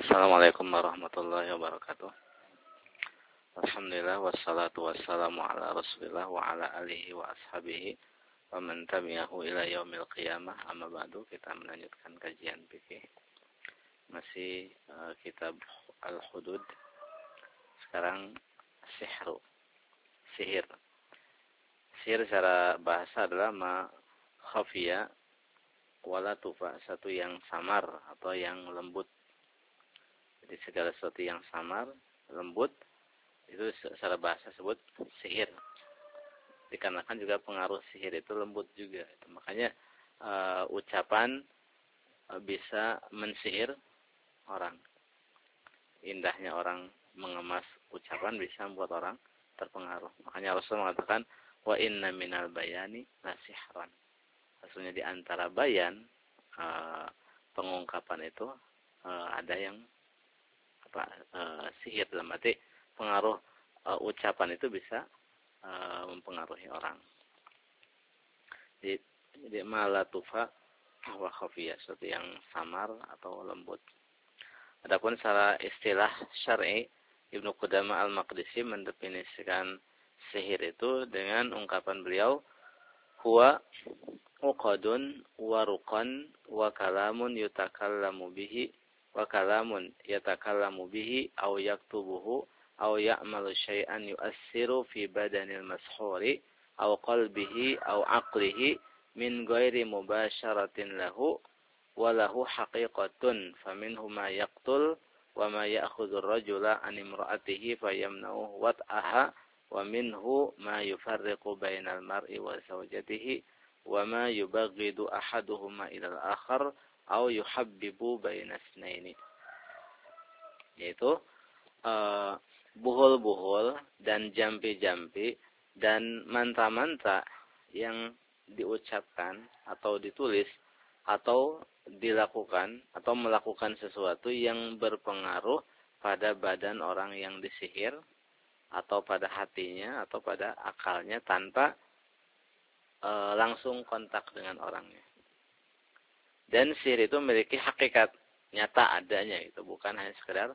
Assalamualaikum warahmatullahi wabarakatuh. Alhamdulillah wassalatu wassalamu ala Rasulillah wa ala alihi wa ashabihi wa man tabi'ahu ila yaumil qiyamah. Amma ba'du, kita melanjutkan kajian fikih. Masih kitab Al-Hudud. Sekarang sihir. Sihir secara bahasa adalah ma khafiya wala tufa, satu yang samar atau yang lembut. Jadi segala sesuatu yang samar, lembut, itu secara bahasa sebut sihir. Dikarenakan juga pengaruh sihir itu lembut juga. Makanya ucapan bisa mensihir orang. Indahnya orang mengemas ucapan bisa membuat orang terpengaruh. Makanya Rasul mengatakan, wa inna minal bayani lasihran. Maksudnya di antara bayan, pengungkapan itu ada yang sihir, dalam arti pengaruh ucapan itu bisa mempengaruhi orang. Jadi malatufa wa khafiyah, sesuatu yang samar atau lembut. Adapun secara istilah syar'i, Ibnu Qudamah Al-Maqdisi mendefinisikan sihir itu dengan ungkapan beliau, huwa uqadun wa ruqan wa kalamun yutakallamu bihi wa kalamun yatakallamu bihi aw yaktubuhu aw ya'malu syai'an yu'assiru fi badanil mashhuri aw qalbihi aw aqlihi min ghairi mubasharatin lahu wa lahu haqiqatun faminhu ma yaqtul wa ma ya'khudhu ar-rajula an imra'atihi fayamna'uhu wat'aha wa minhu ma yufarriqu bainal mar'i wa zawjatihi wa ma yubaghidu ahaduhuma ila al-akhar aw yuhabbibu baina itsnaini. Yaitu buhul-buhul dan jampi-jampi dan mantra-mantra yang diucapkan atau ditulis atau dilakukan atau melakukan sesuatu yang berpengaruh pada badan orang yang disihir atau pada hatinya atau pada akalnya tanpa langsung kontak dengan orangnya. Dan sihir itu memiliki hakikat nyata adanya, itu bukan hanya sekedar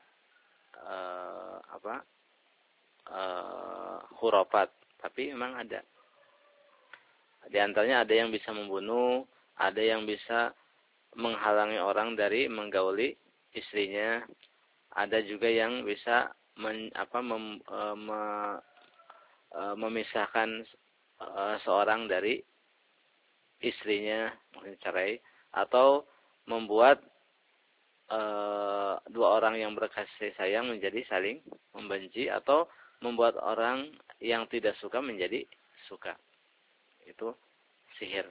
khurafat, tapi memang ada. Di antaranya ada yang bisa membunuh, ada yang bisa menghalangi orang dari menggauli istrinya, ada juga yang bisa memisahkan seorang dari istrinya, mungkin cerai, atau membuat dua orang yang berkasih sayang menjadi saling membenci, atau membuat orang yang tidak suka menjadi suka. Itu sihir.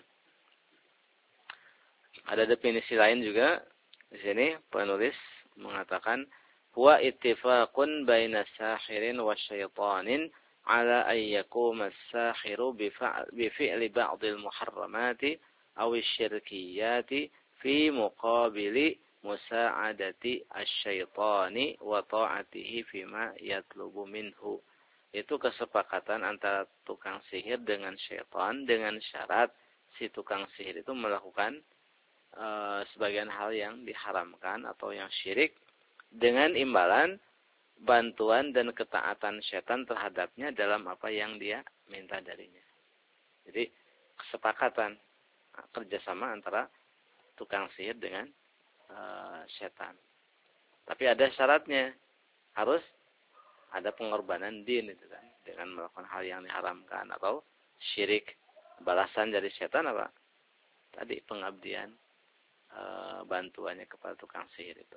Ada definisi lain juga di sini, penulis mengatakan, huwa ittifaqun baina sahirin wa syaitanin ala an yaquma as-sahiru bi fi'li ba'd al-muharramati aw asy-syirkiyati fi muqabili musa'adati asy-syaitani wa ta'atihi fima yatlubu minhu. Itu kesepakatan antara tukang sihir dengan syaitan dengan syarat si tukang sihir itu melakukan sebagian hal yang diharamkan atau yang syirik dengan imbalan bantuan dan ketaatan syaitan terhadapnya dalam apa yang dia minta darinya. Jadi kesepakatan kerjasama antara tukang sihir dengan syaitan. Tapi ada syaratnya, harus ada pengorbanan din itu kan, dengan melakukan hal yang diharamkan atau syirik. Balasan dari syaitan apa? Tadi pengabdian, bantuannya kepada tukang sihir itu.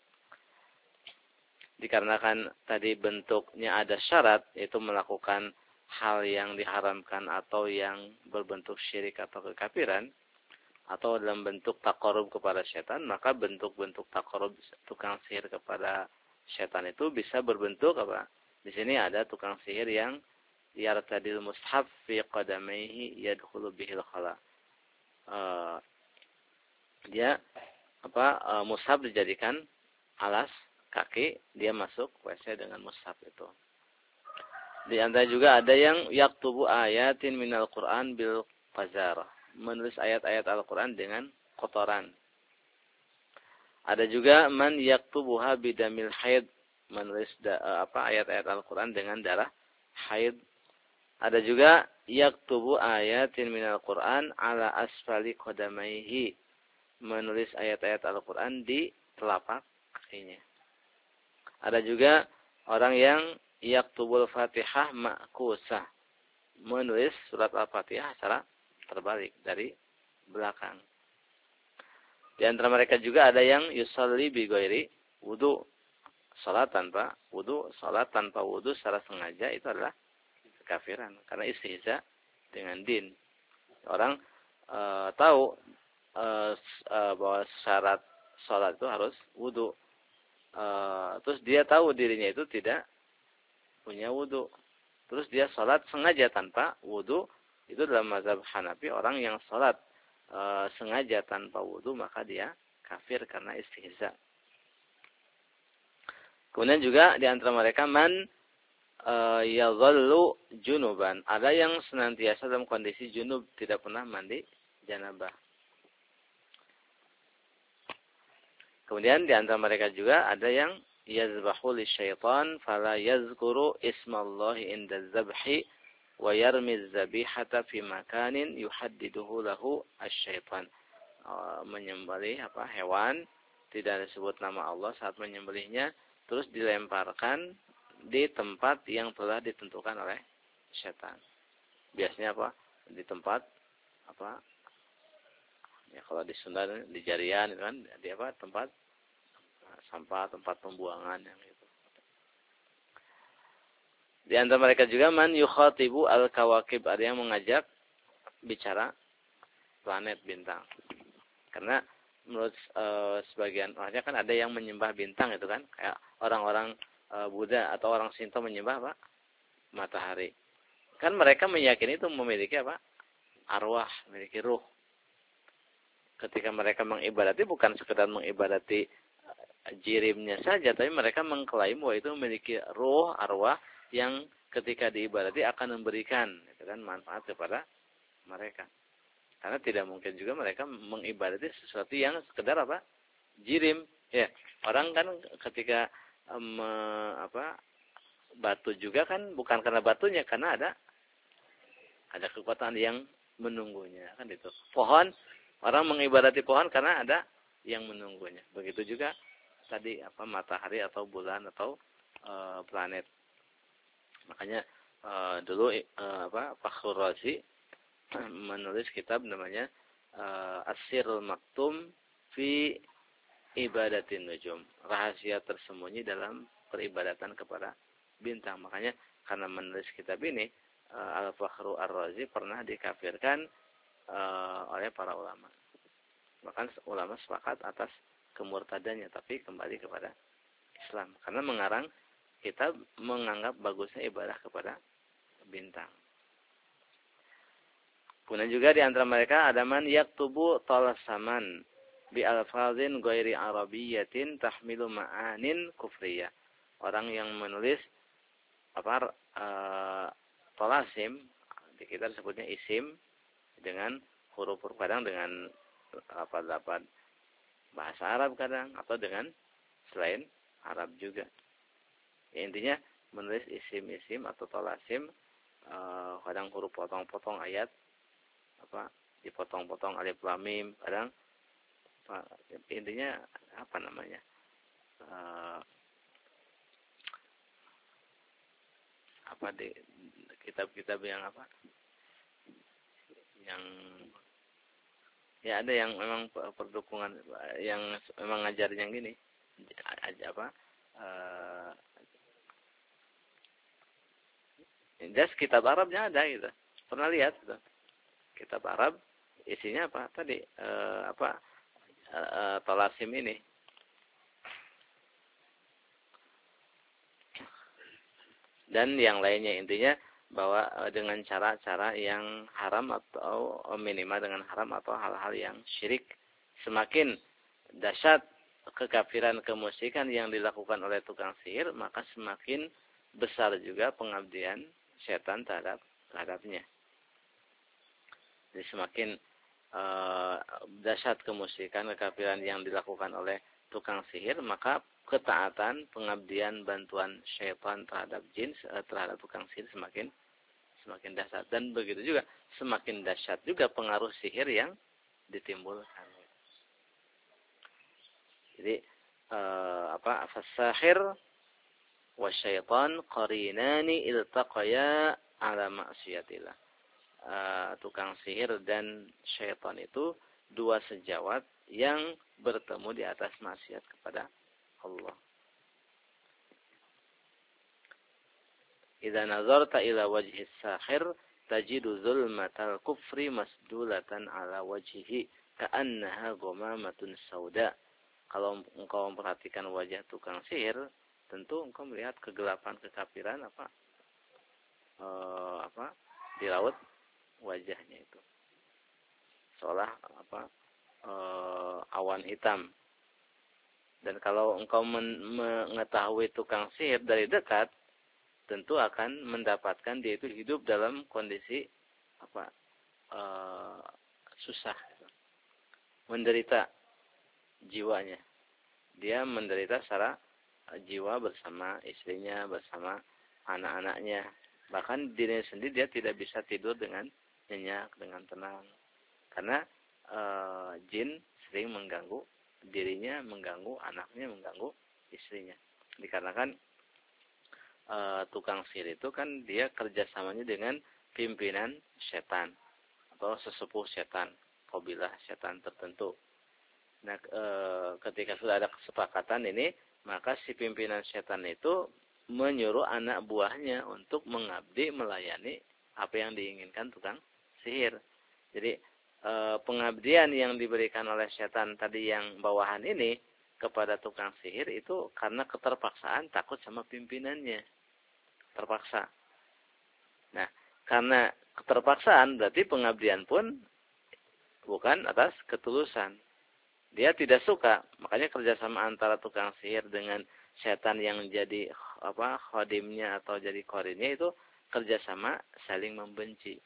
Dikarenakan tadi bentuknya ada syarat, yaitu melakukan hal yang diharamkan atau yang berbentuk syirik atau kekafiran, atau dalam bentuk taqarrub kepada syaitan, maka bentuk-bentuk taqarrub tukang sihir kepada syaitan itu bisa berbentuk apa? Di sini ada tukang sihir yang yartadil mushaf fi qadamaihi yadkhulu bihil khala. Dia mushaf dijadikan alas kaki, dia masuk WC dengan mushaf itu. Di antara juga ada yang yaktubu ayatin minal Qur'an bil qazarah, menulis ayat-ayat Al-Qur'an dengan kotoran. Ada juga man yaktubuha bidamil haid, menulis ayat-ayat Al-Qur'an dengan darah haid. Ada juga yaktubu ayatin minal Qur'an ala asfali qadamaihi, menulis ayat-ayat Al-Qur'an di telapak kakinya. Ada juga orang yang yaktubul Fatihah ma'kusah, menulis surat Al-Fatihah secara terbalik dari belakang. Di antara mereka juga ada yang yusalli bi ghairi wudu, salat tanpa wudu secara sengaja, itu adalah kekafiran karena istihza dengan din. Orang tahu bahwa syarat salat itu harus wudu. Terus dia tahu dirinya itu tidak punya wudu. Terus dia salat sengaja tanpa wudu, itu dalam mazhab Hanafi orang yang salat sengaja tanpa wudu maka dia kafir karena istihza. Kemudian juga di antara mereka man yadhallu junuban, ada yang senantiasa dalam kondisi junub, tidak pernah mandi janabah. Kemudian di antara mereka juga ada yang yazbahu lisyaitan fala yazkuru ismallahi inda zabhi wa yarmi zabihata fi makanin yuhaddiduhu lahu asyaitan. Menyembelih hewan, tidak disebut nama Allah saat menyembelihnya, terus dilemparkan di tempat yang telah ditentukan oleh setan. Biasanya di tempat ya kalau di Sunda di Jarian itu kan di tempat sampah, tempat pembuangan yang itu. Di antara mereka juga man yukhatibu al-kawakib, ada yang mengajak bicara planet bintang. Karena menurut sebagian orangnya kan ada yang menyembah bintang itu kan, kayak orang-orang Buddha atau orang Shinto menyembah matahari. Kan mereka meyakini itu memiliki arwah, memiliki ruh. Ketika mereka mengibadati bukan sekedar mengibadati jirimnya saja, tapi mereka mengklaim bahwa itu memiliki ruh, arwah yang ketika diibadati akan memberikan manfaat kepada mereka. Karena tidak mungkin juga mereka mengibadati sesuatu yang sekedar jirim. Ya, orang kan ketika batu juga kan bukan karena batunya, karena ada kekuatan yang menunggunya kan itu. Pohon, orang mengibadati pohon karena ada yang menunggunya. Begitu juga tadi matahari atau bulan atau planet. Makanya dulu Fakhrul Razi menulis kitab namanya As-Sirrul Maktum fi Ibadatin Nujum, rahasia tersembunyi dalam peribadatan kepada bintang. Makanya karena menulis kitab ini Al-Fakhru Ar-Razi pernah dikafirkan oleh para ulama. Bahkan ulama sepakat atas kemurtadannya, tapi kembali kepada Islam karena mengarang kitab menganggap bagusnya ibadah kepada bintang. Kemudian juga di antara mereka ada man yaktubu talasaman bi alfazin ghairi arabiyyatin tahmilu ma'anin kufriyah. Orang yang menulis talasim, di kita disebutnya isim, dengan huruf-huruf kadang dengan lafaz bahasa Arab kadang atau dengan selain Arab juga. Ya, intinya menulis isim-isim atau talasim, kadang huruf potong-potong ayat, dipotong-potong alif lam mim, kadang intinya di kitab-kitab yang yang ya ada yang memang perdukungan yang memang ngajarin yang gini das kitab Arabnya ada gitu, pernah lihat gitu. Kitab Arab isinya tadi talasim ini. Dan yang lainnya, intinya bahwa dengan cara-cara yang haram atau minimal dengan haram atau hal-hal yang syirik. Semakin dahsyat kekafiran kemusyrikan yang dilakukan oleh tukang sihir, maka semakin besar juga pengabdian setan terhadapnya. Jadi semakin dahsyat kemusyrikan kekafiran yang dilakukan oleh tukang sihir, maka ketaatan, pengabdian, bantuan syaitan terhadap jin, terhadap tukang sihir semakin dahsyat. Dan begitu juga semakin dahsyat juga pengaruh sihir yang ditimbulkan. Jadi fasahir wasyaitan qarinani iltaqaya ala ma'siyatillah. Tukang sihir dan syaitan itu dua sejawat yang bertemu di atas maksiat kepada Allah. Idza nazarta ila wajhi sahir tajidu zulmatal kufri masdulatan ala wajhihi ka'annaha ghamamatun sauda. Kalau engkau memperhatikan wajah tukang sihir, tentu engkau melihat kegelapan kekafiran di raut wajahnya itu. Seolah awan hitam. Dan kalau engkau mengetahui tukang sihir dari dekat, tentu akan mendapatkan dia itu hidup dalam kondisi susah, menderita jiwanya. Dia menderita secara jiwa bersama istrinya, bersama anak-anaknya. Bahkan dirinya sendiri dia tidak bisa tidur dengan nyenyak, dengan tenang. Karena jin sering mengganggu dirinya, mengganggu anaknya, mengganggu istrinya. Dikarenakan tukang sihir itu kan dia kerjasamanya dengan pimpinan setan atau sesepuh setan, kabilah setan tertentu. Nah, ketika sudah ada kesepakatan ini, maka si pimpinan setan itu menyuruh anak buahnya untuk mengabdi, melayani apa yang diinginkan tukang sihir. Jadi pengabdian yang diberikan oleh setan tadi yang bawahan ini kepada tukang sihir itu karena keterpaksaan, takut sama pimpinannya. Terpaksa. Nah, karena keterpaksaan berarti pengabdian pun bukan atas ketulusan. Dia tidak suka, makanya kerjasama antara tukang sihir dengan setan yang jadi khadimnya atau jadi korinnya itu kerjasama saling membenci.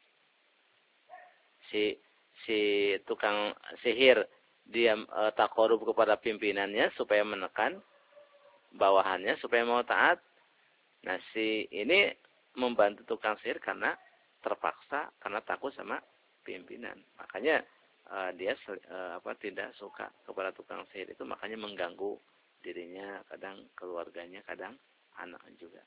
Si tukang sihir dia takorub kepada pimpinannya supaya menekan bawahannya supaya mau taat. Nah, si ini membantu tukang sihir karena terpaksa, karena takut sama pimpinan. Makanya dia tidak suka kepada tukang sihir itu, makanya mengganggu dirinya, kadang keluarganya, kadang anak juga.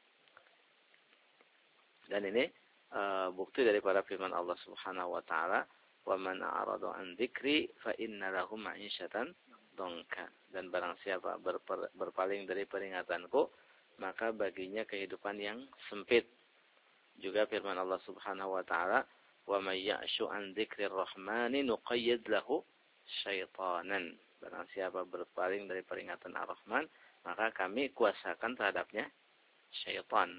Dan ini bukti daripada firman Allah Subhanahu wa taala, "Wa man a'rada 'an dzikri fa inna lahu ma'isyatan dhanka." Dan barang siapa berpaling dari peringatanku, maka baginya kehidupan yang sempit. Juga firman Allah Subhanahu wa taala, "Wa may ya'shu 'an dzikrir rahmani nuqayyid lahu syaitanan." Barang siapa berpaling dari peringatan Ar-Rahman, maka kami kuasakan terhadapnya syaitan.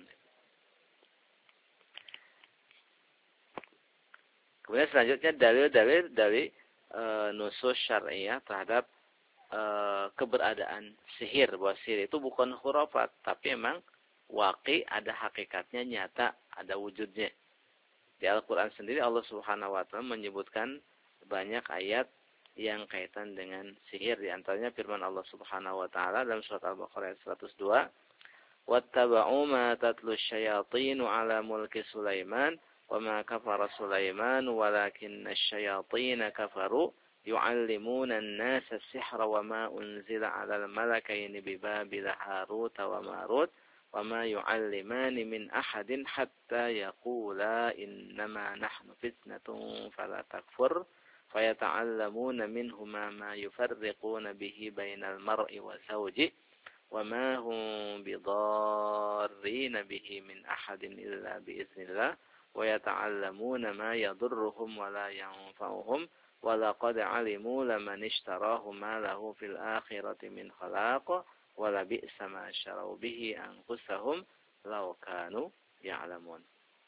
Kemudian selanjutnya dalil-dalil dari nusus syar'iyah terhadap keberadaan sihir. Bahwa sihir itu bukan khurafat, tapi memang waqi, ada hakikatnya, nyata, ada wujudnya. Di Al-Quran sendiri Allah Subhanahu wa ta'ala menyebutkan banyak ayat yang kaitan dengan sihir. Di antaranya firman Allah Subhanahu wa ta'ala dalam surat Al-Baqarah 102, "Wattaba'u ma tatlu syayatinu ala mulki Sulaiman wa ma kafara Sulaiman walakinna syayatina kafaru yu'allimuna an-nasa as-sihra wa ma unzila 'alal malakaini bi Babil Harut wa Marut wa ma yu'allimani min ahadin hatta yaqula innama nahnu fitnatun fala takfur fayata'allamuna minhuma ma yufarriquna bihi bainal mar'i wa zawjihi wa ma hum bidarrina bihi min ahadin illa bi idznillah wa yata'allamuna ma yadurruhum wa la yanfa'uhum wa laqad 'alimu laman ishtarahu ma lahu fil akhirati min khalaq wa la bi'sa ma syarau bihi anfusahum law kanu ya'lamun."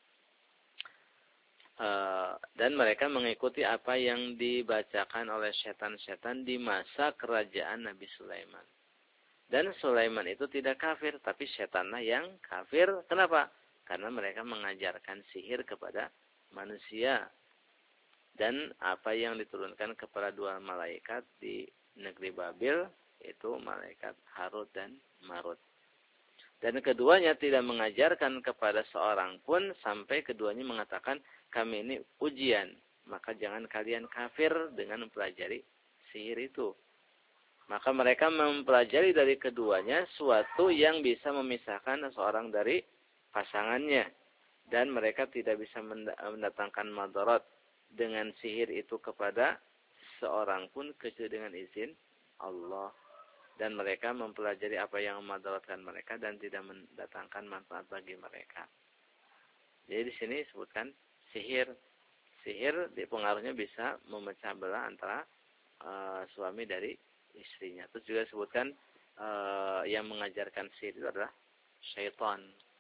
Dan mereka mengikuti apa yang dibacakan oleh setan-setan di masa kerajaan Nabi Sulaiman. Dan Sulaiman itu tidak kafir, tapi setanlah yang kafir. Kenapa? Karena mereka mengajarkan sihir kepada manusia. Dan apa yang diturunkan kepada dua malaikat di negeri Babil yaitu malaikat Harut dan Marut. Dan keduanya tidak mengajarkan kepada seorang pun sampai keduanya mengatakan kami ini ujian. Maka jangan kalian kafir dengan mempelajari sihir itu. Maka mereka mempelajari dari keduanya suatu yang bisa memisahkan seorang dari pasangannya. Dan mereka tidak bisa mendatangkan madarat dengan sihir itu kepada seorang pun kecuali dengan izin Allah. Dan mereka mempelajari apa yang memadaratkan mereka dan tidak mendatangkan manfaat bagi mereka. Jadi di sini disebutkan sihir. Sihir pengaruhnya bisa memecah belah antara suami dari istrinya. Terus juga disebutkan yang mengajarkan sihir itu adalah syaitan.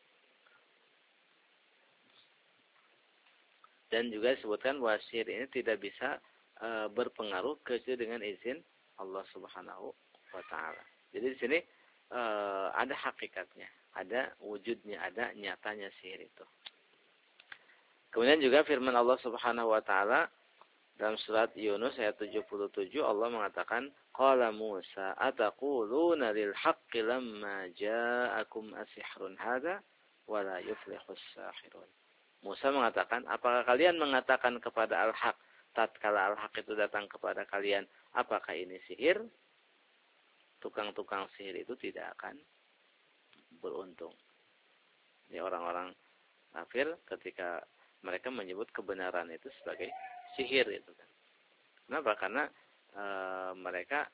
Dan juga disebutkan bahwa sihir ini tidak bisa berpengaruh kecuali dengan izin Allah Subhanahu wa ta'ala. Jadi di sini ada hakikatnya, ada wujudnya, ada nyatanya sihir itu. Kemudian juga firman Allah Subhanahu wa ta'ala dalam surat Yunus ayat 77 Allah mengatakan qala Musa ataquluna lil haqqi lamma ja'akum asihrun hadza wa la yuflihus sahirun. Musa mengatakan, apakah kalian mengatakan kepada al-haq tatkala al-haq itu datang kepada kalian, apakah ini sihir? Tukang-tukang sihir itu tidak akan beruntung. Ini orang-orang kafir ketika mereka menyebut kebenaran itu sebagai sihir itu kan. Kenapa? Karena mereka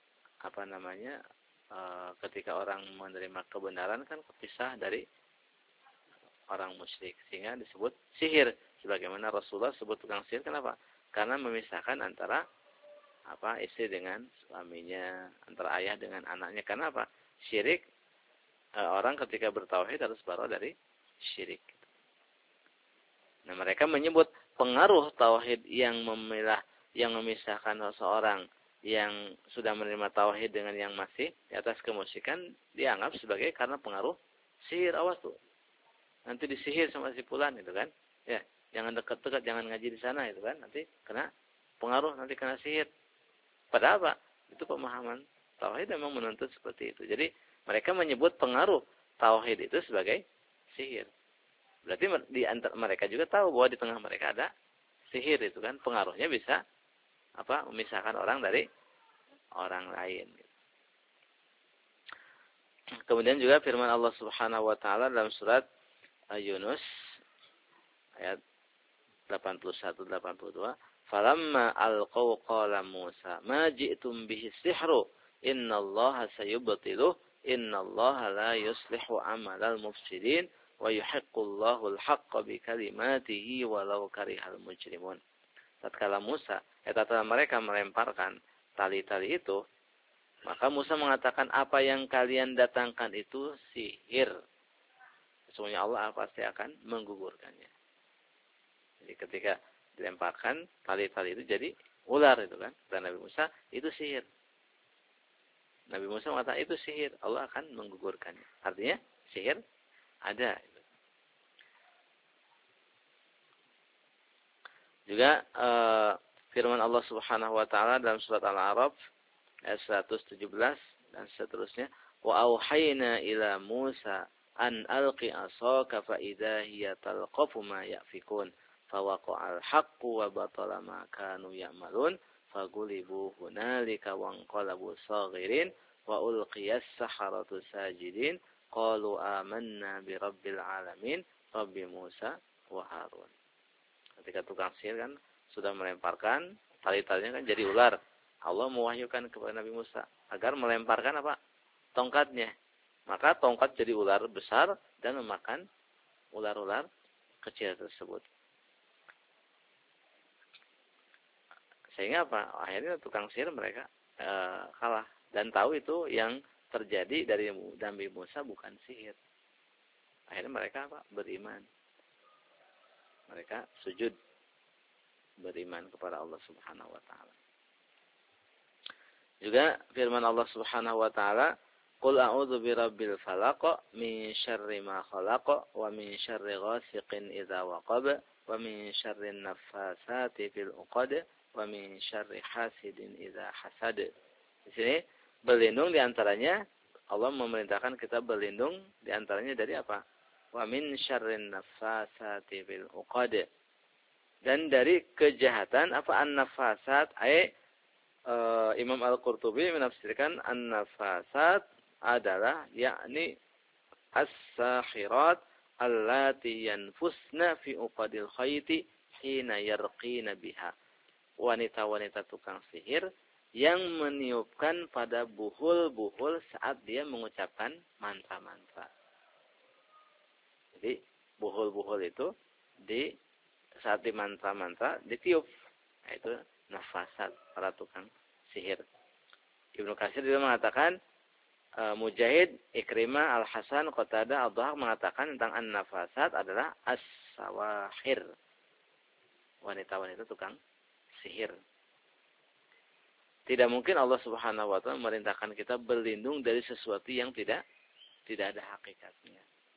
ketika orang menerima kebenaran kan kepisah dari orang musyrik sehingga disebut sihir. Sebagaimana Rasulullah sebut tukang sihir kenapa? Karena memisahkan antara istri dengan suaminya, antara ayah dengan anaknya. Karena apa? Syirik, orang ketika bertauhid harus baru dari syirik. Nah, mereka menyebut pengaruh tauhid yang memisahkan seseorang yang sudah menerima tauhid dengan yang masih di atas kemusyrikan dianggap sebagai karena pengaruh sihir. Awas tuh. Nanti disihir sama si fulan itu kan. Ya, jangan dekat-dekat, jangan ngaji di sana itu kan. Nanti kena pengaruh, nanti kena sihir. Padahal apa? Itu pemahaman tauhid memang menuntut seperti itu. Jadi mereka menyebut pengaruh tauhid itu sebagai sihir. Berarti di antara mereka juga tahu bahwa di tengah mereka ada sihir itu kan. Pengaruhnya bisa memisahkan orang dari orang lain. Kemudian juga firman Allah Subhanahu wa taala dalam surat Yunus ayat 81-82, falamma alqaw qala Musa ma ji'tum bihi sihru innallaha sayubtiluh innallaha la yuslihu amalal mufsidin wa yuhiqqullahu al-haqqa bikalimatihi walau karihal mujrimun. Tatkala mereka melemparkan tali-tali itu, maka Musa mengatakan apa yang kalian datangkan itu sihir. Sesungguhnya Allah pasti akan menggugurkannya. Jadi ketika dilemparkan tali-tali itu jadi ular itu kan. Dan Nabi Musa itu sihir. Nabi Musa mengatakan itu sihir. Allah akan menggugurkannya. Artinya sihir ada. Juga firman Allah Subhanahu wa taala dalam surat Al-A'raf ayat 117 dan seterusnya, wa auhayna ila Musa an alqi asaka fa idza hiya talqafu ma yafikun fawaqa'al haqqu wa batala ma kanu ya'malun fagulibu hunalika wanqalabu saghirin wa ulqiyas saharatu sajidin qalu amanna bi rabbil alamin rabbi Musa wa Harun. Ketika tukang sihir kan sudah melemparkan tali-talinya kan jadi ular. Allah mewahyukan kepada Nabi Musa agar melemparkan tongkatnya. Maka tongkat jadi ular besar dan memakan ular-ular kecil tersebut. Sehingga akhirnya tukang sihir mereka kalah dan tahu itu yang terjadi dari Nabi Musa bukan sihir. Akhirnya mereka beriman. Mereka sujud beriman kepada Allah Subhanahu wa taala. Juga firman Allah Subhanahu wa taala, qul a'udzu birabbil falaq min syarri ma khalaq wa min syarri ghasiqin idza waqab wa min syarri naffasati fil 'uqad wa min syarri hasidin idza hasad. Di sini berlindung di antaranya Allah memerintahkan kita berlindung di antaranya dari apa? Wa min syarrin naffasati fil 'uqad. Dan dari kejahatan apa an-nafasat Imam Al-Qurtubi menafsirkan an-nafasat adalah yakni as-sakhirat allati yanfusna fi uqadil khayti hina yarqina biha. Wanita-wanita tukang sihir yang meniupkan pada buhul-buhul saat dia mengucapkan mantra-mantra. Jadi buhul-buhul itu saat di mantra-mantra ditiup. Nah, itu nafasat para tukang sihir. Ibnu Katsir juga mengatakan Mujahid, Ikrimah, Al-Hasan, Qatadah, Ad-Dhahak mengatakan tentang an-nafasat adalah as-sawahir. Wanita-wanita tukang sihir. Tidak mungkin Allah Subhanahu wa taala memerintahkan kita berlindung dari sesuatu yang tidak ada hakikatnya.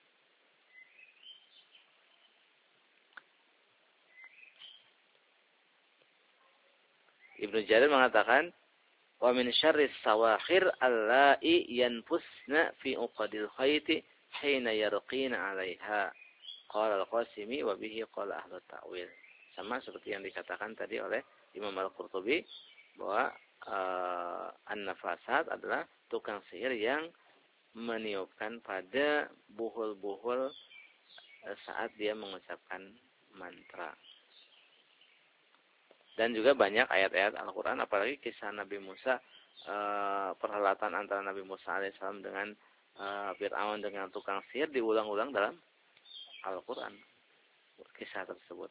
Ibnu Jarir mengatakan wa min syarris sawakhir allai yanfusna fi uqadil khayti hina yarqina 'alaiha. Qala al-Qasimi wa bihi qala ahlu ta'wil. Sama seperti yang dikatakan tadi oleh Imam Al-Qurtubi bahwa an-nafasat adalah tukang sihir yang meniupkan pada buhul-buhul saat dia mengucapkan mantra. Dan juga banyak ayat-ayat Al-Quran, apalagi kisah Nabi Musa, perhelatan antara Nabi Musa alaihissalam dengan Fir'aun dengan tukang sihir diulang-ulang dalam Al-Quran. Kisah tersebut.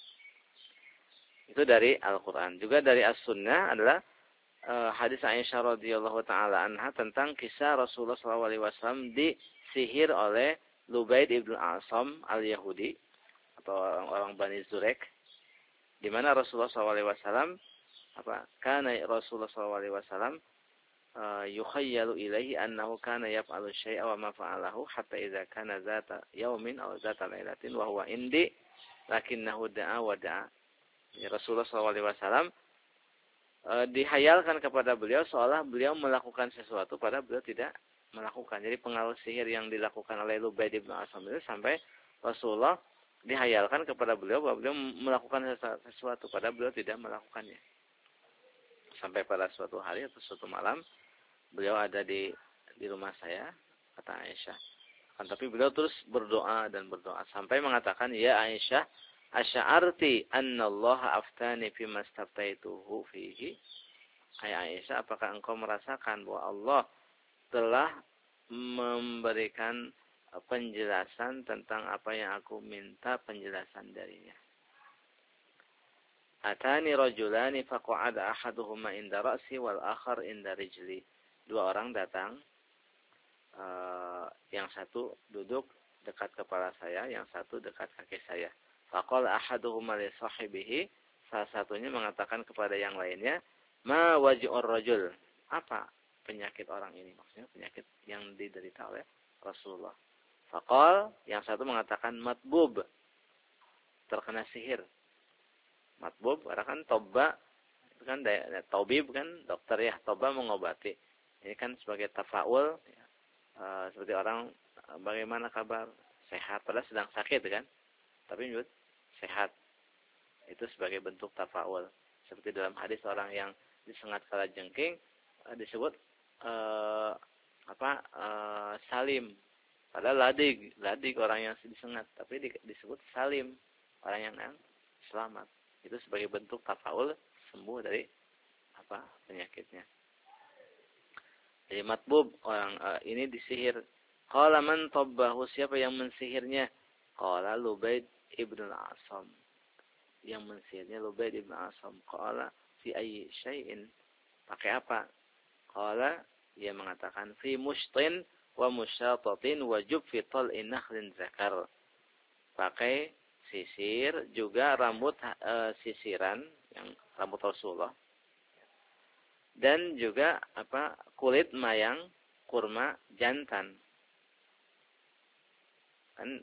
Itu dari Al-Quran. Juga dari As-Sunnah adalah hadis Aisyah radhiyallahu taala anha tentang kisah Rasulullah SAW disihir oleh Lubaid ibn Asam al-Yahudi atau orang Bani Zurek, di mana Rasulullah SAW karena Rasulullah SAW yukhayyalu ilaihi annahu kana yaf'alu syai'a wa ma fa'alahu hatta idza kana zata yaumin aw zata lailatin wa huwa indi lakinnahu da'a wa da'a. Rasulullah SAW dihayalkan kepada beliau seolah beliau melakukan sesuatu padahal beliau tidak melakukan. Jadi pengaruh sihir yang dilakukan oleh Lubaid bin Asam itu sampai Rasulullah dihayalkan kepada beliau bahwa beliau melakukan sesuatu padahal beliau tidak melakukannya. Sampai pada suatu hari atau suatu malam beliau ada di rumah saya, kata Aisyah. Tapi beliau terus berdoa dan berdoa sampai mengatakan, "Ya Aisyah, asy'arti anna Allah aftani fi mastaftaituhu fihi?" Hai Aisyah, apakah engkau merasakan bahwa Allah telah memberikan penjelasan tentang apa yang aku minta penjelasan darinya? Atani rajulani faqa'ada ahaduhuma inda ra'si wal akhar inda rijli. Dua orang datang, yang satu duduk dekat kepala saya, yang satu dekat kaki saya. Faqala ahaduhuma li sahibihi, salah satunya mengatakan kepada yang lainnya, "Ma waj'ur rajul?" Apa penyakit orang ini? Maksudnya penyakit yang diderita oleh Rasulullah. Faqal, yang satu mengatakan matbub, terkena sihir. Matbub, karena kan toba, itu kan tabib kan dokter ya, toba mengobati. Ini kan sebagai tafaul, seperti orang bagaimana kabar, sehat, padahal sedang sakit kan, tapi menyebut sehat. Itu sebagai bentuk tafaul. Seperti dalam hadis orang yang disengat kalajengking disebut salim. Padahal ladig orang yang disengat, tapi disebut salim, orang yang selamat. Itu sebagai bentuk tafaul, sembuh dari penyakitnya. Jadi matbub, orang ini disihir. Qala man tabbahu, siapa yang mensihirnya? Qala Lubaid ibn al-Asam. Yang mensihirnya Lubaid ibn al-Asam. Qala fi ayyi syai'in, pakai apa? Qala, dia mengatakan fi mushtin wa musyatatin wa jubfi tal'in nakhlin zakar. Pakai sisir, juga rambut sisiran, yang rambut Rasulullah. Dan juga kulit mayang kurma jantan. Kan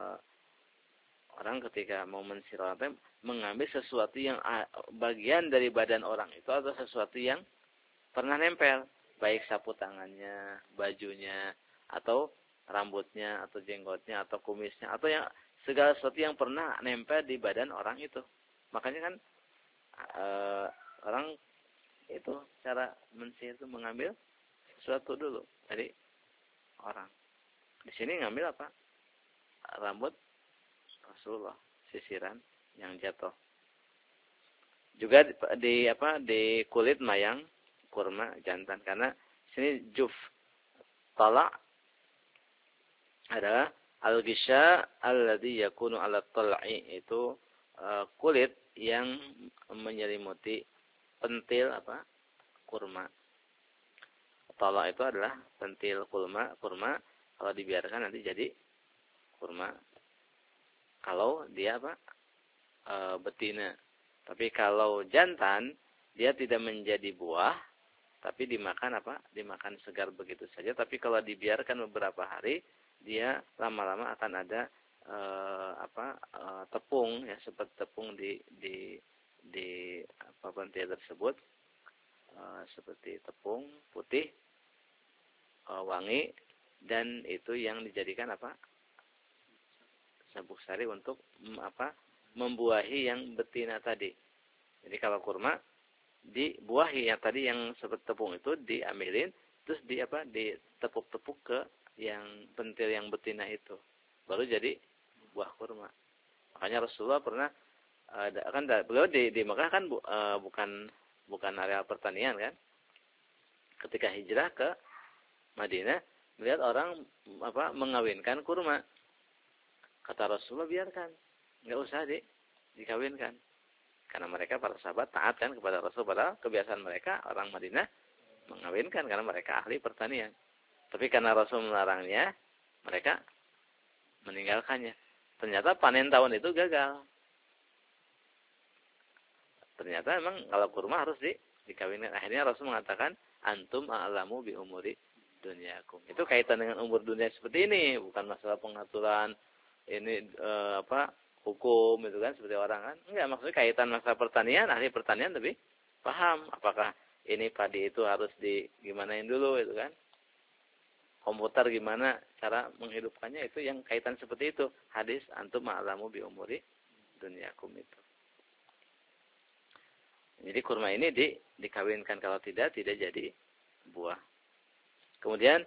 orang ketika mau mensirah mengambil sesuatu yang bagian dari badan orang itu atau sesuatu yang pernah nempel. baik sapu tangannya, bajunya, atau rambutnya, atau jenggotnya, atau kumisnya, atau yang segala sesuatu yang pernah nempel di badan orang itu. Makanya kan orang itu cara mensihir itu mengambil sesuatu dulu dari orang. Di sini ngambil apa? Rambut Rasulullah, sisiran yang jatuh. Juga di kulit mayang kurma jantan, karena sini juf talak adalah al-gisya alladhi yakunu ala tal'i, itu kulit yang menyelimuti pentil kurma. Talak itu adalah pentil kurma. Kalau dibiarkan nanti jadi kurma. Kalau dia betina. Tapi kalau jantan, dia tidak menjadi buah, tapi dimakan dimakan segar begitu saja. Tapi kalau dibiarkan beberapa hari, dia lama-lama akan ada tepung, ya, seperti tepung di pentil tersebut, seperti tepung putih, wangi, dan itu yang dijadikan sabuk sari untuk membuahi yang betina tadi. Jadi kalau kurma dibuahi yang tadi yang seperti tepung itu diambilin, terus ditepuk-tepuk ke yang pentil yang betina itu, baru jadi buah kurma. Makanya Rasulullah pernah beliau di Mekah kan bukan area pertanian kan. Ketika hijrah ke Madinah, melihat orang mengawinkan kurma. Kata Rasulullah, biarkan, nggak usah dikawinkan. Karena mereka para sahabat taat kan kepada Rasul, padahal kebiasaan mereka orang Madinah mengawinkan karena mereka ahli pertanian. Tapi karena Rasul melarangnya, mereka meninggalkannya. Ternyata panen tahun itu gagal. Ternyata memang kalau kurma harus dikawinkan. Akhirnya Rasul mengatakan, antum a'lamu bi umuri dunyakum. Itu kaitan dengan umur dunia seperti ini, bukan masalah pengaturan ini hukum itu kan seperti orang kan. Enggak, maksudnya kaitan masalah pertanian, ahli pertanian lebih paham apakah ini padi itu harus gimanain dulu itu kan. Komputer gimana cara menghidupkannya, itu yang kaitan seperti itu. Hadis antum ma'lamu bi umuri dunyakum itu. Jadi kurma ini dikawinkan, kalau tidak jadi buah. Kemudian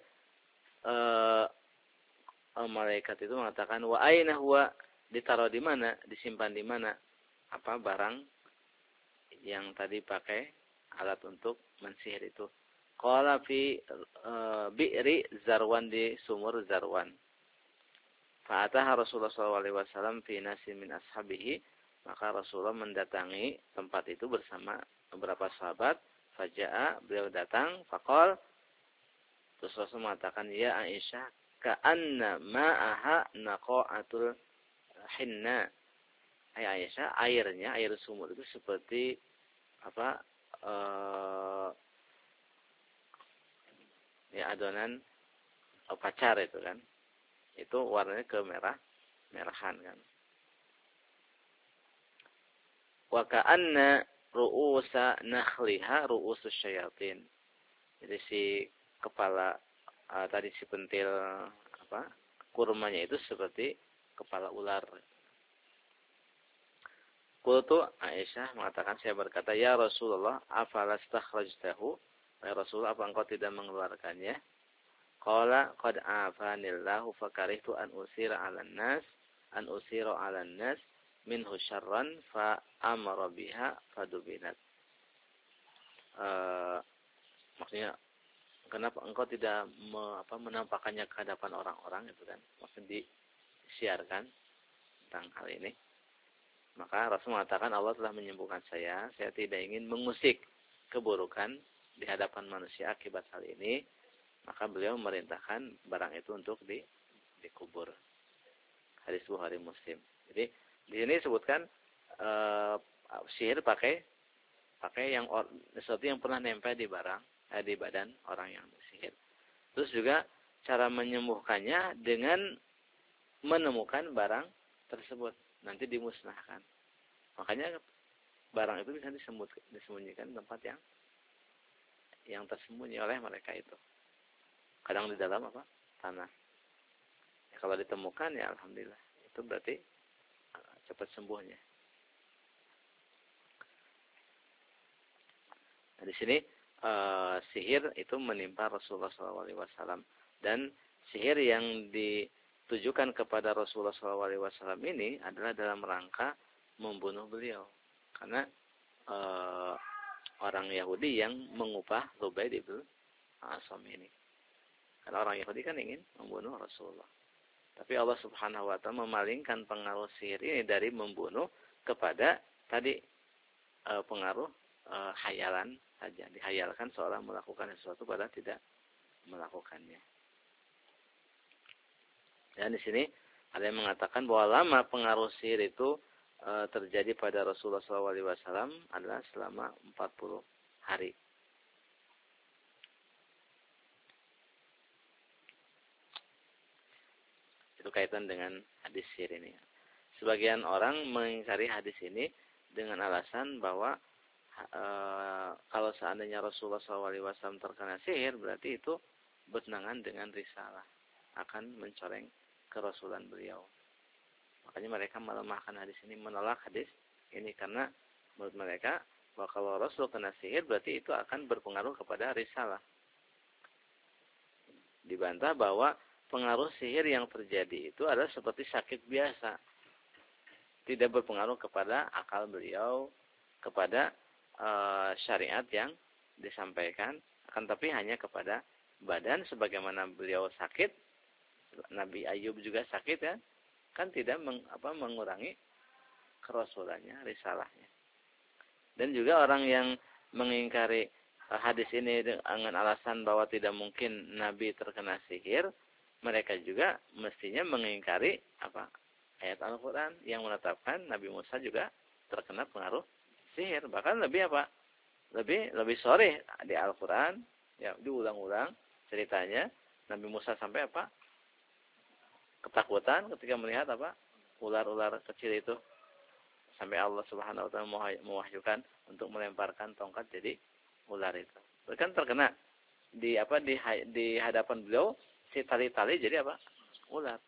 malaikat itu mengatakan, wa aina huwa, ditaruh di mana, disimpan di mana barang yang tadi pakai alat untuk mensihir itu. Qala fi bi'ri Zarwan, di sumur Zarwan. Fa'ataha Rasulullah SAW fi nasin min ashabihi, maka Rasulullah mendatangi tempat itu bersama beberapa sahabat. Faja'a, beliau datang, faqal, terus Rasul mengatakan, ya Aisyah, ka'anna ma'aha naqa'atul hinna. Hai Aisyah, air sumur itu seperti adonan pacar itu kan. Itu warnanya merahan kan. Wa ka'anna ru'usa nakhliha ru'usus syayatin. Jadi si kepala tadi si pentil kurmanya itu seperti kepala ular. Qultu, Aisyah mengatakan, saya berkata, ya Rasulullah, afalastakhrajtahu, ya Rasulullah, apa engkau tidak mengeluarkannya? Qala qad afanillahu fakarihtu an usira 'alan nas minhu syarran fa amara biha fadubinat. Maksudnya, kenapa engkau tidak menampakkannya ke hadapan orang-orang itu kan? Maksudnya disiarkan tentang hal ini. Maka Rasul mengatakan, Allah telah menyembuhkan saya tidak ingin mengusik keburukan di hadapan manusia akibat hal ini. Maka beliau memerintahkan barang itu untuk dikubur. Hadis Bukhari Muslim. Jadi di sini disebutkan sihir pakai sesuatu yang pernah nempel di badan orang yang disihir. Terus juga cara menyembuhkannya dengan menemukan barang tersebut, nanti dimusnahkan. Makanya barang itu bisa disembunyikan di tempat yang yang tersembunyi oleh mereka itu. Kadang di dalam apa? Tanah. Ya, kalau ditemukan ya alhamdulillah. Itu berarti cepat sembuhnya. Nah, di sini sihir itu menimpa Rasulullah SAW, dan sihir yang ditujukan kepada Rasulullah SAW ini adalah dalam rangka membunuh beliau, karena orang Yahudi yang mengupah Lubaid ibn Asam ini. Karena orang Yahudi kan ingin membunuh Rasulullah. Tapi Allah Subhanahu wa taala memalingkan pengaruh sihir ini dari membunuh kepada tadi pengaruh khayalan saja. Dihayalkan seolah melakukan sesuatu padahal tidak melakukannya. Dan di sini ada yang mengatakan bahwa lama pengaruh sihir itu terjadi pada Rasulullah SAW adalah selama 40 hari. Itu kaitan dengan hadis sihir ini. Sebagian orang mengingkari hadis ini dengan alasan bahwa kalau seandainya Rasulullah SAW terkena sihir, berarti itu bertentangan dengan risalah, akan mencoreng kerasulan beliau. Makanya mereka melemahkan hadis ini, menolak hadis ini, karena menurut mereka bahwa kalau Rasul kena sihir berarti itu akan berpengaruh kepada risalah. Dibantah bahwa pengaruh sihir yang terjadi itu adalah seperti sakit biasa, tidak berpengaruh kepada akal beliau, kepada syariat yang disampaikan, akan tapi hanya kepada badan. Sebagaimana beliau sakit, Nabi Ayub juga sakit ya, kan tidak mengurangi kerasulannya, risalahnya. Dan juga orang yang mengingkari hadis ini dengan alasan bahwa tidak mungkin Nabi terkena sihir, mereka juga mestinya mengingkari ayat Al-Quran yang menetapkan Nabi Musa juga terkena pengaruh sihir. Bahkan lebih sore di Al-Quran ya, diulang-ulang ceritanya Nabi Musa sampai ketakutan ketika melihat ular-ular kecil itu, sampai Allah Subhanahu wa taala mewahyukan untuk melemparkan tongkat jadi ular itu. Kan terkena di hadapan beliau si tali-tali jadi ular.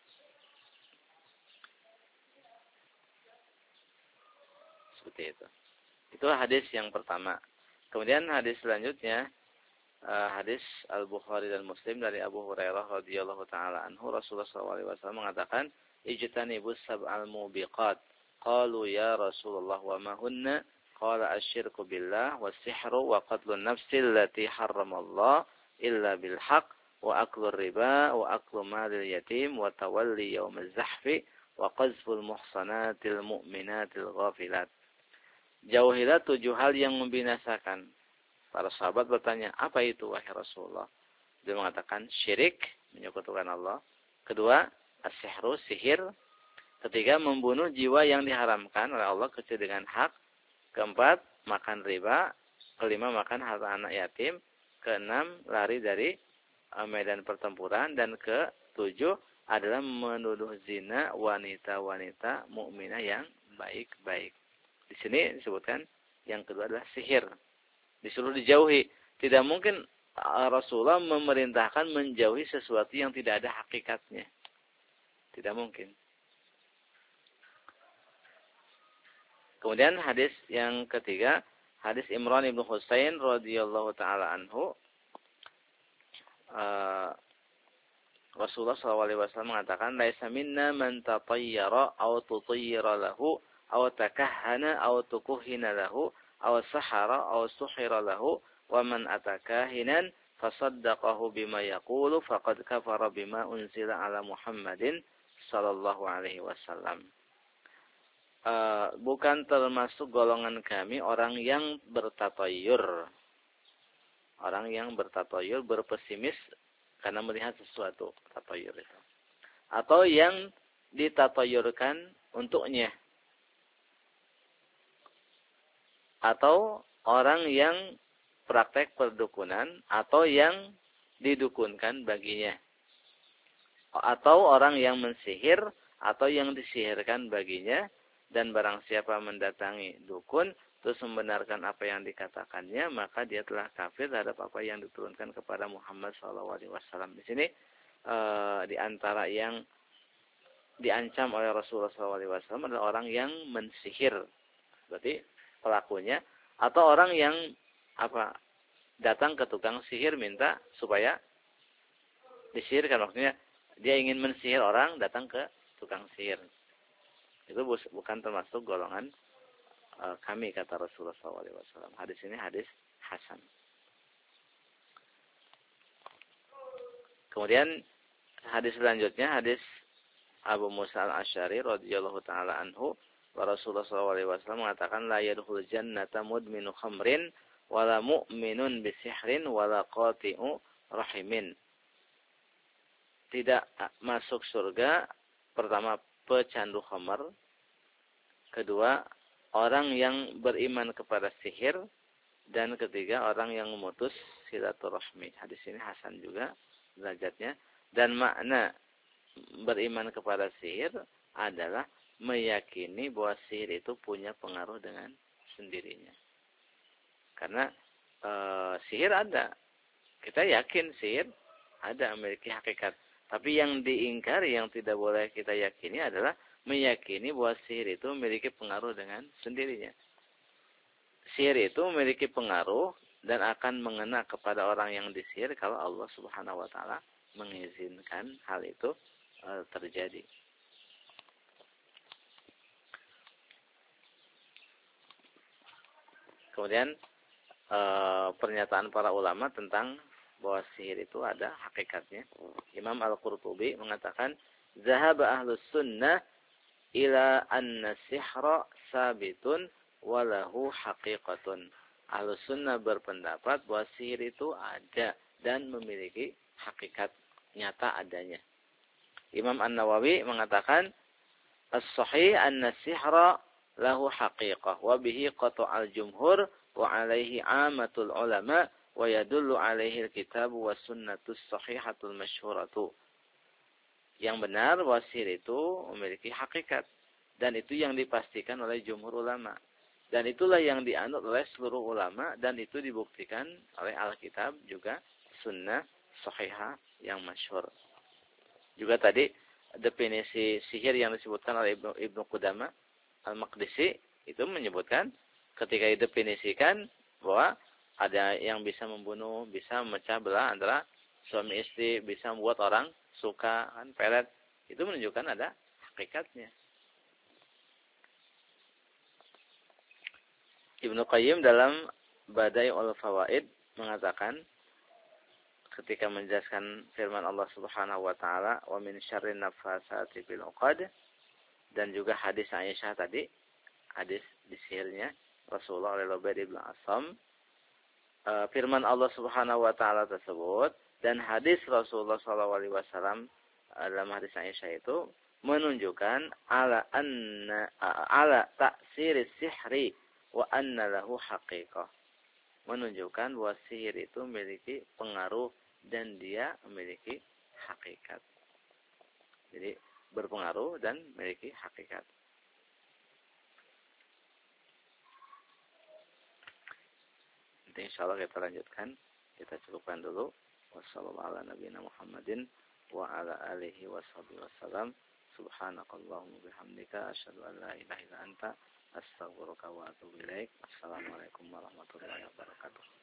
Seperti itu. Itulah hadis yang pertama. Kemudian hadis selanjutnya, hadis Al-Bukhari dan Muslim dari Abu Hurairah radhiyallahu taala anhu, Rasulullah SAW mengatakan, "Ijtanibus sab'al mubiqat." Qalu ya Rasulullah wa ma hunna? Qala asyirku billah was-sihru wa qatlun nafsi allati harramallah illa bil haqq wa aklur riba wa aklu malil yatim wa tawalli yaumaz zahfi wa qazful muhsanatil mu'minatil ghafilat. Jauhilah 7 hal yang membinasakan. Para sahabat bertanya, apa itu wahai Rasulullah? Dia mengatakan syirik, menyekutukan Allah. Kedua, as-sihru, sihir. Ketiga, membunuh jiwa yang diharamkan oleh Allah kecuali dengan hak. Keempat, makan riba. Kelima, makan harta anak yatim. Keenam, lari dari medan pertempuran. Dan ketujuh adalah menuduh zina wanita-wanita mukminah yang baik-baik. Di sini disebutkan yang kedua adalah sihir. Disuruh dijauhi. Tidak mungkin Rasulullah memerintahkan menjauhi sesuatu yang tidak ada hakikatnya. Tidak mungkin. Kemudian hadis yang ketiga, hadis Imran ibn Husain radhiyallahu taala anhu, Rasulullah SAW mengatakan, "Laisa minna man tatayyara aw tutayyara lahu aw takahhana aw tukuhina lahu aw sahara aw suhira lahu wa man atakahinan fasaddaqahu bima yaqulu faqad kafara bima unzila ala Muhammadin sallallahu alaihi wasallam." Bukan termasuk golongan kami orang yang bertatayur. Orang yang bertatayur, berpesimis karena melihat sesuatu, tatayur itu. Atau yang ditatayurkan untuknya. Atau orang yang praktek perdukunan atau yang didukunkan baginya. Atau orang yang mensihir atau yang disihirkan baginya. Dan barang siapa mendatangi dukun, terus membenarkan apa yang dikatakannya, maka dia telah kafir terhadap apa yang diturunkan kepada Muhammad SAW. Di sini di antara yang diancam oleh Rasulullah SAW adalah orang yang mensihir, berarti pelakunya, atau orang yang datang ke tukang sihir minta supaya disihirkan, maksudnya dia ingin mensihir orang, datang ke tukang sihir. Itu bukan termasuk golongan kami, kata Rasulullah SAW. Hadis ini hadis hasan. Kemudian hadis selanjutnya, hadis Abu Musa al-Asy'ari radhiyallahu taala anhu, Rasulullah SAW mengatakan, la yadkhul jannata mudminu khamrin wala mu'minun bisihrin wala qati'u rahimin. Tidak masuk surga, pertama pecandu khamar, kedua orang yang beriman kepada sihir, dan ketiga orang yang memutus silaturahmi. Hadis ini hasan juga derajatnya, dan makna beriman kepada sihir adalah meyakini bahwa sihir itu punya pengaruh dengan sendirinya. Karena sihir ada, kita yakin sihir ada, memiliki hakikat. Tapi yang diingkari, yang tidak boleh kita yakini adalah meyakini bahwa sihir itu memiliki pengaruh dengan sendirinya. Sihir itu memiliki pengaruh dan akan mengena kepada orang yang disihir kalau Allah Subhanahu wa taala mengizinkan hal itu terjadi. Kemudian pernyataan para ulama tentang bahwa sihir itu ada hakikatnya. Imam Al-Qurtubi mengatakan, zahaba ahlus sunnah ila anna sihra sabitun walahu haqiqatun. Ahlus sunnah berpendapat bahwa sihir itu ada dan memiliki hakikat nyata adanya. Imam An-Nawawi mengatakan, as-sahih anna sihra lahu haqiqah wa bihi qata'al jumhur wa alaihi amatul ulama wa yadullu alaihi al-kitab wa sunnatus sahihatul masyhuratu. Yang benar bahwa sihir itu memiliki hakikat, dan itu yang dipastikan oleh jumhur ulama, dan itulah yang dianut oleh seluruh ulama, dan itu dibuktikan oleh Alkitab juga sunnah sahihah yang masyhur. Juga tadi definisi sihir yang disebutkan oleh Ibnu Qudamah Al-Maqdisi itu menyebutkan, ketika didefinisikan bahwa ada yang bisa membunuh, bisa memecah belah antara suami istri, bisa membuat orang suka, kan, pelet, itu menunjukkan ada hakikatnya. Ibnu Qayyim dalam Bada'iul Fawaid mengatakan, ketika menjelaskan firman Allah Subhanahu wa taala, wa min syarrin nafasati fil 'uqad, dan juga hadis Aisyah tadi, hadis disihirnya Rasulullah oleh Ubaid bin Asam, firman Allah Subhanahu wa taala tersebut dan hadis Rasulullah SAW dalam hadis Aisyah itu menunjukkan ala ta'sir sihri wa anna lahu haqiqah. Menunjukkan bahwa sihir itu memiliki pengaruh dan dia memiliki hakikat. Jadi berpengaruh dan memiliki hakikat. Nanti insyaallah kita lanjutkan. Kita cukupkan dulu. Wassalamualaikum Muhammadin wa ala alihi wasallam. Subhanakallahumma bihamdika asyhadu an la ilaha illa anta astaghfiruka wa atubu ilaik. Assalamualaikum warahmatullahi wabarakatuh.